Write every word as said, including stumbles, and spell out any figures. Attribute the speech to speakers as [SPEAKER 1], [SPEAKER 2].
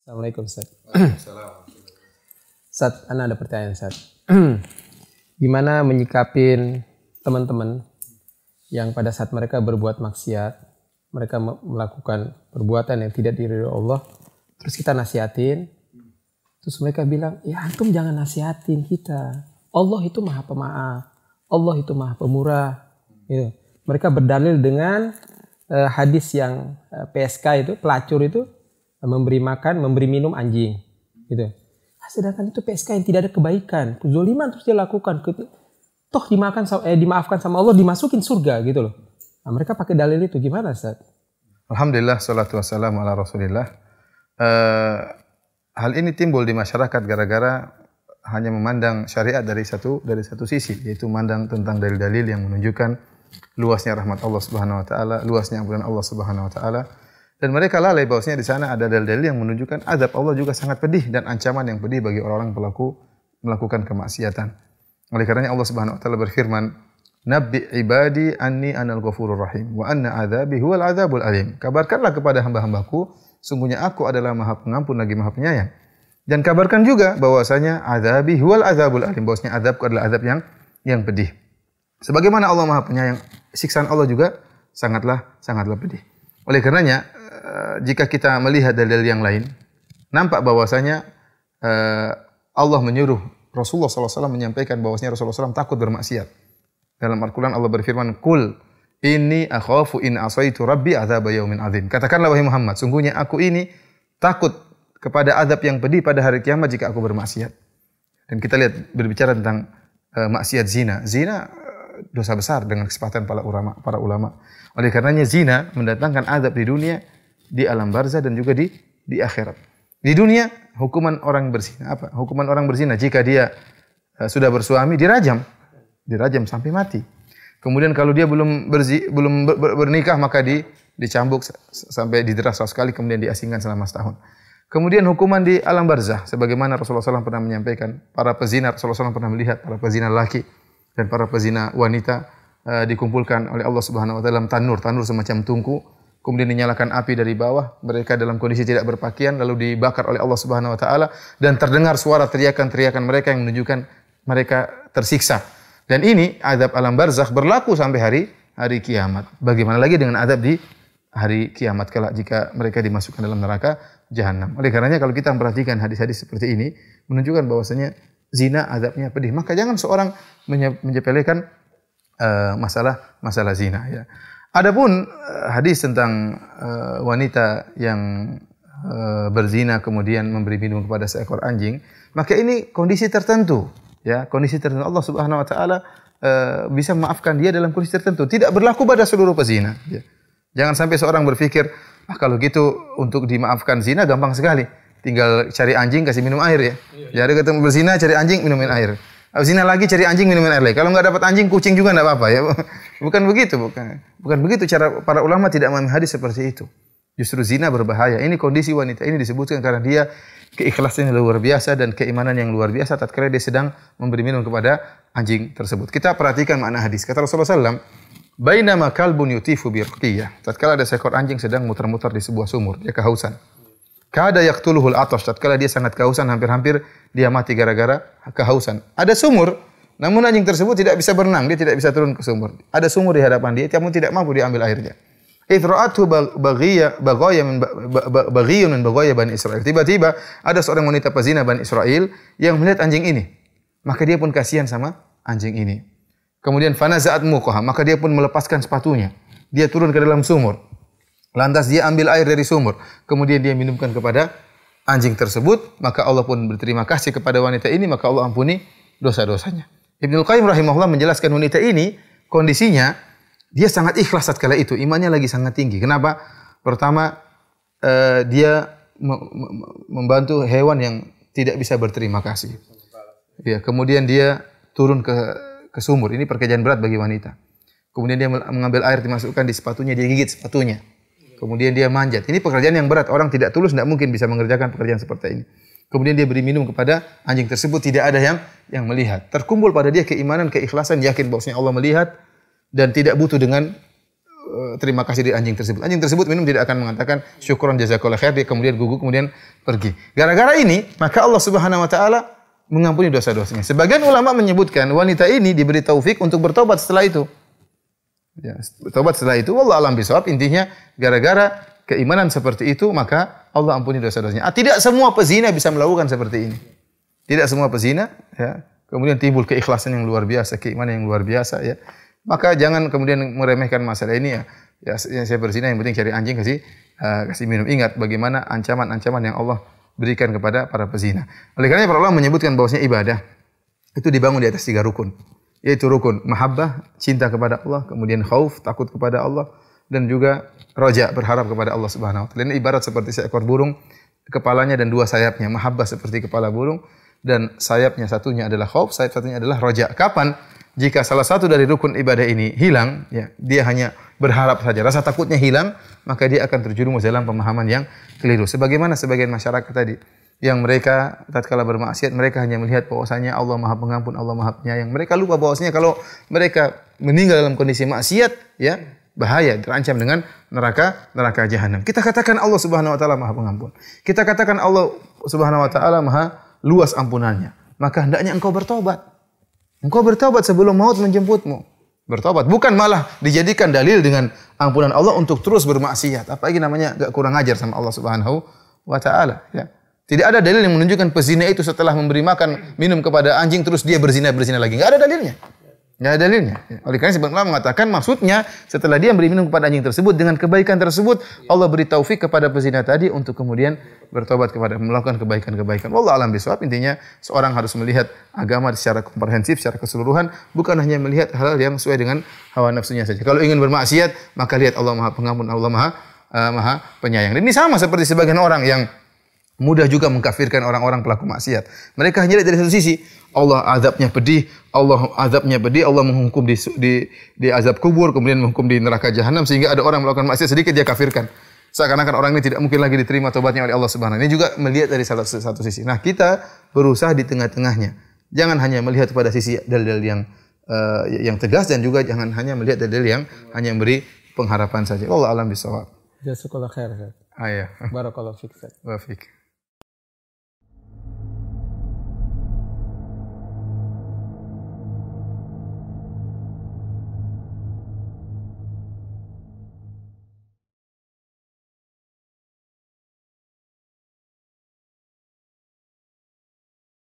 [SPEAKER 1] Assalamualaikum Ustaz. Ustaz, ana ada pertanyaan Ustaz. Gimana menyikapin teman-teman yang pada saat mereka berbuat maksiat, mereka melakukan perbuatan yang tidak diridhoi Allah, terus kita nasihatin, terus mereka bilang, ya antum jangan nasihatin kita. Allah itu maha pemaaf, Allah itu maha pemurah. Gitu. Mereka berdalil dengan uh, hadis yang uh, P S K itu, pelacur itu, memberi makan, memberi minum anjing, gitu. Nah, sedangkan itu P S K yang tidak ada kebaikan, kezaliman terus dia lakukan, toh dimakan, eh, dimaafkan sama Allah, dimasukin surga, gitu loh. Nah, mereka pakai dalil itu, gimana Ustaz?
[SPEAKER 2] Alhamdulillah, salatu wassalamu ala rasulillah. Uh, hal ini timbul di masyarakat gara-gara hanya memandang syariat dari satu dari satu sisi, yaitu memandang tentang dalil-dalil yang menunjukkan luasnya rahmat Allah Subhanahu wa taala, luasnya ampunan Allah Subhanahu wa taala. Dan mereka lalai bahwasanya di sana ada dalil-dalil yang menunjukkan azab Allah juga sangat pedih dan ancaman yang pedih bagi orang-orang pelaku melakukan kemaksiatan. Oleh karenanya Allah Subhanahu wa taala berfirman, "Nabbi ibadi anni anal ghafurur rahim wa anna adzabi huwal adzabul alim." Kabarkanlah kepada hamba-hambaku, sungguhnya aku adalah Maha Pengampun lagi Maha Penyayang. Dan kabarkan juga bahwasanya adzabi huwal adzabul alim, bahwasanya azabku adalah azab yang yang pedih. Sebagaimana Allah Maha Penyayang, siksaan Allah juga sangatlah sangatlah pedih. Oleh karenanya, jika kita melihat dalil yang lain, nampak bahwasanya uh, Allah menyuruh Rasulullah sallallahu alaihi wasallam menyampaikan bahwasanya Rasulullah sallallahu alaihi wasallam takut bermaksiat. Dalam Al-Quran Allah berfirman, "Qul inni akhafu in asaitu rabbi adzab yaumin adzim." Katakanlah wahai Muhammad, sungguhnya aku ini takut kepada azab yang pedih pada hari kiamat jika aku bermaksiat. Dan kita lihat berbicara tentang uh, maksiat zina. Zina uh, dosa besar dengan kesepakatan para ulama, para ulama. Oleh karenanya zina mendatangkan azab di dunia, di alam barzah dan juga di di akhirat. Di dunia hukuman orang berzina apa? Hukuman orang berzina jika dia uh, sudah bersuami dirajam, dirajam sampai mati. Kemudian kalau dia belum berzi, belum ber, ber, bernikah maka di dicambuk sampai dideras sekali kemudian diasingkan selama setahun. Kemudian hukuman di alam barzah sebagaimana Rasulullah sallallahu alaihi wasallam pernah menyampaikan, para pezina Rasulullah sallallahu alaihi wasallam pernah melihat para pezina laki dan para pezina wanita uh, dikumpulkan oleh Allah Subhanahu wa taala dalam tanur, tanur semacam tungku. Kemudian dinyalakan api dari bawah, mereka dalam kondisi tidak berpakaian, lalu dibakar oleh Allah Subhanahu wa taala dan terdengar suara teriakan-teriakan mereka yang menunjukkan mereka tersiksa. Dan ini azab alam barzakh berlaku sampai hari hari kiamat. Bagaimana lagi dengan azab di hari kiamat kelak jika mereka dimasukkan dalam neraka jahanam. Oleh karenanya kalau kita memperhatikan hadis-hadis seperti ini menunjukkan bahwasanya zina azabnya pedih. Maka jangan seorang menyepelekan uh, masalah masalah zina ya. Adapun uh, hadis tentang uh, wanita yang uh, berzina kemudian memberi minum kepada seekor anjing, maka ini kondisi tertentu, ya, kondisi tertentu Allah Subhanahu wa taala uh, bisa memaafkan dia dalam kondisi tertentu, tidak berlaku pada seluruh pezina, ya. Jangan sampai seorang berpikir, ah kalau gitu untuk dimaafkan zina gampang sekali, tinggal cari anjing kasih minum air ya. Jadi ketemu berzina cari anjing minumin air. Zina lagi cari anjing minumin air lagi. Kalau nggak dapat anjing, kucing juga nggak apa-apa ya. Bukan begitu, bukan. Bukan begitu cara para ulama tidak memahami hadis seperti itu. Justru zina berbahaya. Ini kondisi wanita ini disebutkan karena dia keikhlasannya luar biasa dan keimanan yang luar biasa tatkala dia sedang memberi minum kepada anjing tersebut. Kita perhatikan makna hadis. Kata Rasulullah sallallahu alaihi wasallam, "Bainama kalbun yutifu birqiyah." Tatkala ada seekor anjing sedang muter-muter di sebuah sumur, dia kehausan. Kada yaqtuluhul atash, tatkala dia sangat kehausan, hampir-hampir dia mati gara-gara kehausan. Ada sumur, namun anjing tersebut tidak bisa berenang, dia tidak bisa turun ke sumur. Ada sumur di hadapan dia, namun tidak mampu diambil airnya. Idra'athu baghiya baghaya min baghiyun min baghaya Bani Israil. Tiba-tiba ada seorang wanita pezina Bani Israil yang melihat anjing ini. Maka dia pun kasihan sama anjing ini. Kemudian fanaza'at muqaha, maka dia pun melepaskan sepatunya. Dia turun ke dalam sumur. Lantas dia ambil air dari sumur, kemudian dia minumkan kepada anjing tersebut, maka Allah pun berterima kasih kepada wanita ini, maka Allah ampuni dosa-dosanya. Ibnu Qayyim rahimahullah menjelaskan wanita ini kondisinya dia sangat ikhlas tatkala itu, imannya lagi sangat tinggi. Kenapa? Pertama uh, dia membantu hewan yang tidak bisa berterima kasih. Ya, kemudian dia turun ke ke sumur. Ini pekerjaan berat bagi wanita. Kemudian dia mengambil air dimasukkan di sepatunya, dia gigit sepatunya. Kemudian dia manjat. Ini pekerjaan yang berat. Orang tidak tulus tidak mungkin bisa mengerjakan pekerjaan seperti ini. Kemudian dia beri minum kepada anjing tersebut, tidak ada yang yang melihat. Terkumpul pada dia keimanan, keikhlasan, yakin bahwasanya Allah melihat dan tidak butuh dengan uh, terima kasih di anjing tersebut. Anjing tersebut minum tidak akan mengatakan syukron jazakallahu khair, dia kemudian gugup kemudian pergi. Gara-gara ini, maka Allah Subhanahu wa taala mengampuni dosa-dosanya. Sebagian ulama menyebutkan wanita ini diberi taufik untuk bertobat setelah itu. Ya, bertobat setelah itu, wallahu alam bisawab. Intinya gara-gara keimanan seperti itu, maka Allah ampuni dosa-dosanya. Ah, tidak semua pezina bisa melakukan seperti ini. Tidak semua pezina, ya. Kemudian timbul keikhlasan yang luar biasa, keimanan yang luar biasa, ya. Maka jangan kemudian meremehkan masalah ini, ya. Ya, yang saya berzina yang penting cari anjing kasih uh, kasih minum. Ingat bagaimana ancaman-ancaman yang Allah berikan kepada para pezina. Oleh karena para ulama menyebutkan bahwasanya ibadah itu dibangun di atas tiga rukun. Yaitu rukun mahabbah, cinta kepada Allah, kemudian khauf, takut kepada Allah, dan juga roja, berharap kepada Allah Subhanahu wa taala. Ini ibarat seperti seekor burung, kepalanya dan dua sayapnya. Mahabbah seperti kepala burung dan sayapnya satunya adalah khauf, sayap satunya adalah roja. Kapan jika salah satu dari rukun ibadah ini hilang, ya, dia hanya berharap saja, rasa takutnya hilang, maka dia akan terjerumus dalam pemahaman yang keliru. Sebagaimana sebagian masyarakat tadi, yang mereka tatkala bermaksiat, mereka hanya melihat bahwasanya Allah Maha Pengampun, Allah Maha Penyayang. Mereka lupa bahwasanya kalau mereka meninggal dalam kondisi maksiat, ya, bahaya, terancam dengan neraka neraka jahanam. Kita katakan Allah Subhanahu wa taala Maha Pengampun. Kita katakan Allah Subhanahu wa taala Maha luas ampunannya. Maka hendaknya engkau bertobat. Engkau bertobat sebelum maut menjemputmu. Bertobat, bukan malah dijadikan dalil dengan ampunan Allah untuk terus bermaksiat. Apalagi namanya enggak kurang ajar sama Allah Subhanahu wa taala, ya. Tidak ada dalil yang menunjukkan pezina itu setelah memberi makan minum kepada anjing terus dia berzina-berzina lagi. Enggak ada dalilnya. Enggak ada dalilnya. Oleh karena sebagian ulama mengatakan maksudnya setelah dia beri minum kepada anjing tersebut dengan kebaikan tersebut Allah beri taufik kepada pezina tadi untuk kemudian bertobat kepada melakukan kebaikan-kebaikan. Wallahu a'lam bishawab. Intinya seorang harus melihat agama secara komprehensif, secara keseluruhan, bukan hanya melihat hal yang sesuai dengan hawa nafsunya saja. Kalau ingin bermaksiat, maka lihat Allah Maha Pengampun, Allah Maha uh, Maha Penyayang. Dan ini sama seperti sebagian orang yang mudah juga mengkafirkan orang-orang pelaku maksiat. Mereka hanya lihat dari satu sisi, Allah azabnya pedih, Allah azabnya pedih, Allah menghukum di, di di azab kubur, kemudian menghukum di neraka jahanam, sehingga ada orang melakukan maksiat sedikit dia kafirkan. Seakan-akan orang ini tidak mungkin lagi diterima tobatnya oleh Allah Subhanahu wa taala. Ini juga melihat dari satu, satu sisi. Nah, kita berusaha di tengah-tengahnya. Jangan hanya melihat pada sisi dalil yang uh, yang tegas dan juga jangan hanya melihat dalil yang hanya memberi pengharapan saja. Wallahu a'lam bishawab.
[SPEAKER 1] Jazakallahu khair.
[SPEAKER 2] Ah, ya.
[SPEAKER 1] Barakallahu fiik.
[SPEAKER 2] Wa fiik.